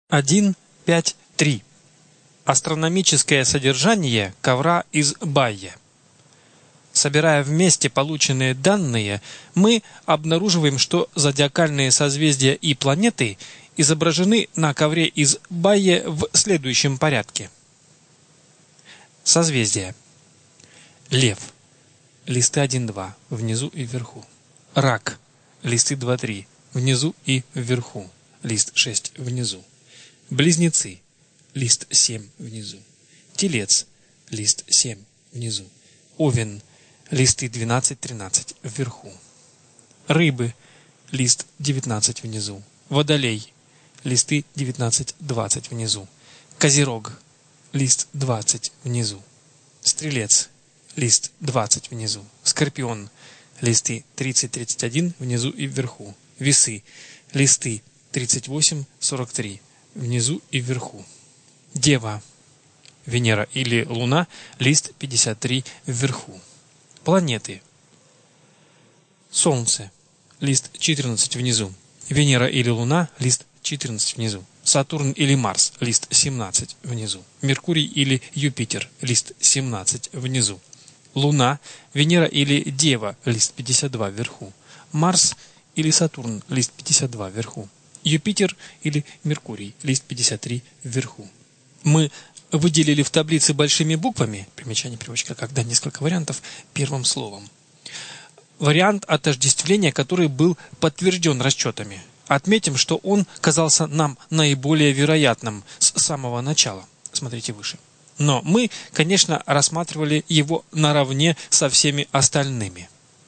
1.5.3. Астрономическое содержание ковра из Байе. Собирая вместе полученные данные, мы обнаруживаем, что зодиакальные созвездия и планеты изображены на ковре из Байе в следующем порядке. Созвездия. Лев. Листы 1-2, внизу и вверху. Рак. Листы 2-3, внизу и вверху. Лист 6 внизу. Близнецы. Лист 7 внизу. Телец. Лист 7 внизу. Овен. Листы 12-13 вверху. Рыбы. Лист 19 внизу. Водолей. Листы 19-20 внизу. Козерог. Лист 20 внизу. Стрелец. Лист 20 внизу. Скорпион. Листы 30-31 внизу и вверху. Весы. Листы 38-43 внизу и вверху. Дева. Венера или Луна. Лист 53 вверху. Планеты. Солнце. Лист 14 внизу. Венера или Луна. Лист 14 внизу. Сатурн или Марс. Лист 17 внизу. Меркурий или Юпитер. Лист 17 внизу. Луна, Венера или Дева. Лист 52 вверху. Марс или Сатурн. Лист 52 вверху. Юпитер или Меркурий. Лист 53 вверху. Мы выделили в таблице большими буквами, примечание переводчика, когда несколько вариантов, первым словом. Вариант отождествления, который был подтвержден расчетами. Отметим, что он казался нам наиболее вероятным с самого начала. Смотрите выше. Но мы, конечно, рассматривали его наравне со всеми остальными.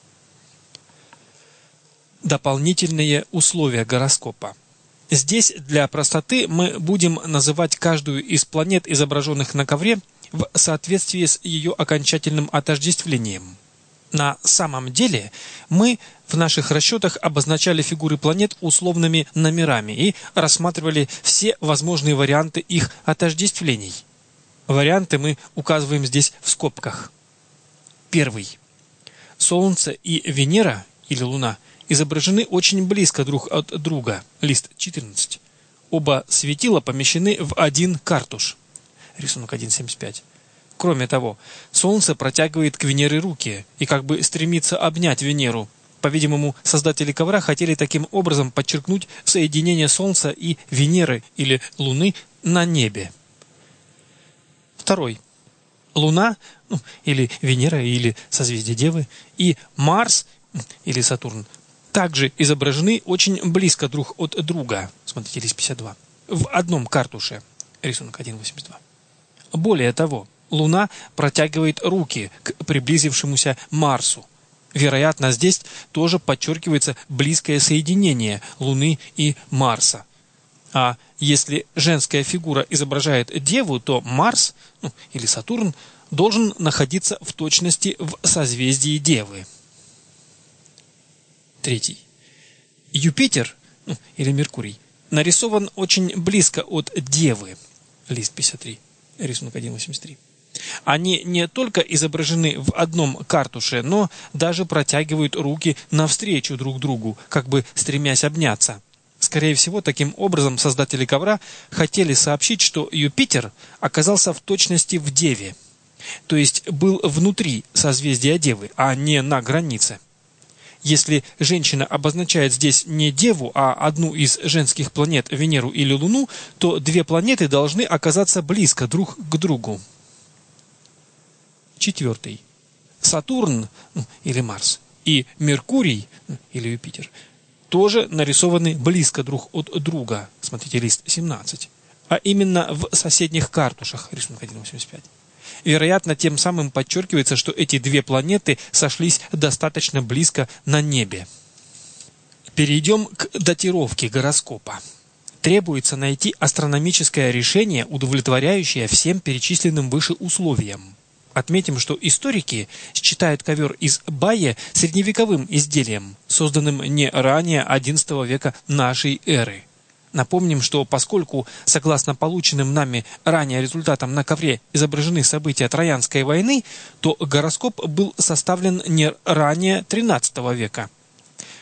Дополнительные условия гороскопа. Здесь для простоты мы будем называть каждую из планет, изображенных на ковре, в соответствии с ее окончательным отождествлением. На самом деле мы в наших расчетах обозначали фигуры планет условными номерами и рассматривали все возможные варианты их отождествлений. Варианты мы указываем здесь в скобках. Первый. Солнце и Венера или Луна изображены очень близко друг от друга. Лист 14. Оба светила помещены в один картуш. Рисунок 1.75. Кроме того, Солнце протягивает к Венере руки и как бы стремится обнять Венеру. По-видимому, создатели ковра хотели таким образом подчеркнуть соединение Солнца и Венеры или Луны на небе. Второй. Луна, или Венера, или созвездие Девы, и Марс, или Сатурн, также изображены очень близко друг от друга. Смотрите, лист 52. В одном картуше. Рисунок 1.82. Более того, Луна протягивает руки к приблизившемуся Марсу. Вероятно, здесь тоже подчеркивается близкое соединение Луны и Марса. А если женская фигура изображает Деву, то Марс, или Сатурн, должен находиться в точности в созвездии Девы. Третий. Юпитер, или Меркурий, нарисован очень близко от Девы. Лист 53, рисунок 1.83. Они не только изображены в одном картуше, но даже протягивают руки навстречу друг другу, как бы стремясь обняться. Скорее всего, таким образом создатели ковра хотели сообщить, что Юпитер оказался в точности в Деве, то есть был внутри созвездия Девы, а не на границе. Если женщина обозначает здесь не Деву, а одну из женских планет, Венеру или Луну, то две планеты должны оказаться близко друг к другу. Четвертый. Сатурн, или Марс, и Меркурий, или Юпитер, тоже нарисованы близко друг от друга. Смотрите, лист 17. А именно в соседних картушах. Рисунок 1.85. Вероятно, тем самым подчеркивается, что эти две планеты сошлись достаточно близко на небе. Перейдем к датировке гороскопа. Требуется найти астрономическое решение, удовлетворяющее всем перечисленным выше условиям. Отметим, что историки считают ковер из Байе средневековым изделием, созданным не ранее XI века нашей эры. Напомним, что поскольку, согласно полученным нами ранее результатам, на ковре изображены события Троянской войны, то гороскоп был составлен не ранее XIII века.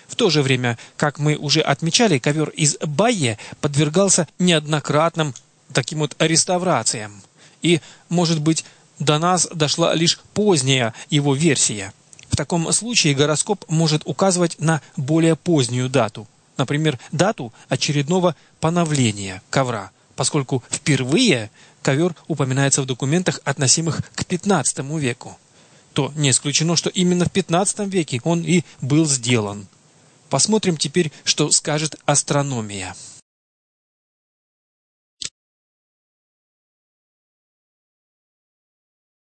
В то же время, как мы уже отмечали, ковер из Байе подвергался неоднократным таким вот реставрациям. И, может быть, до нас дошла лишь поздняя его версия. В таком случае гороскоп может указывать на более позднюю дату. Например, дату очередного поновления ковра, поскольку впервые ковер упоминается в документах, относимых к XV веку. То не исключено, что именно в XV веке он и был сделан. Посмотрим теперь, что скажет астрономия.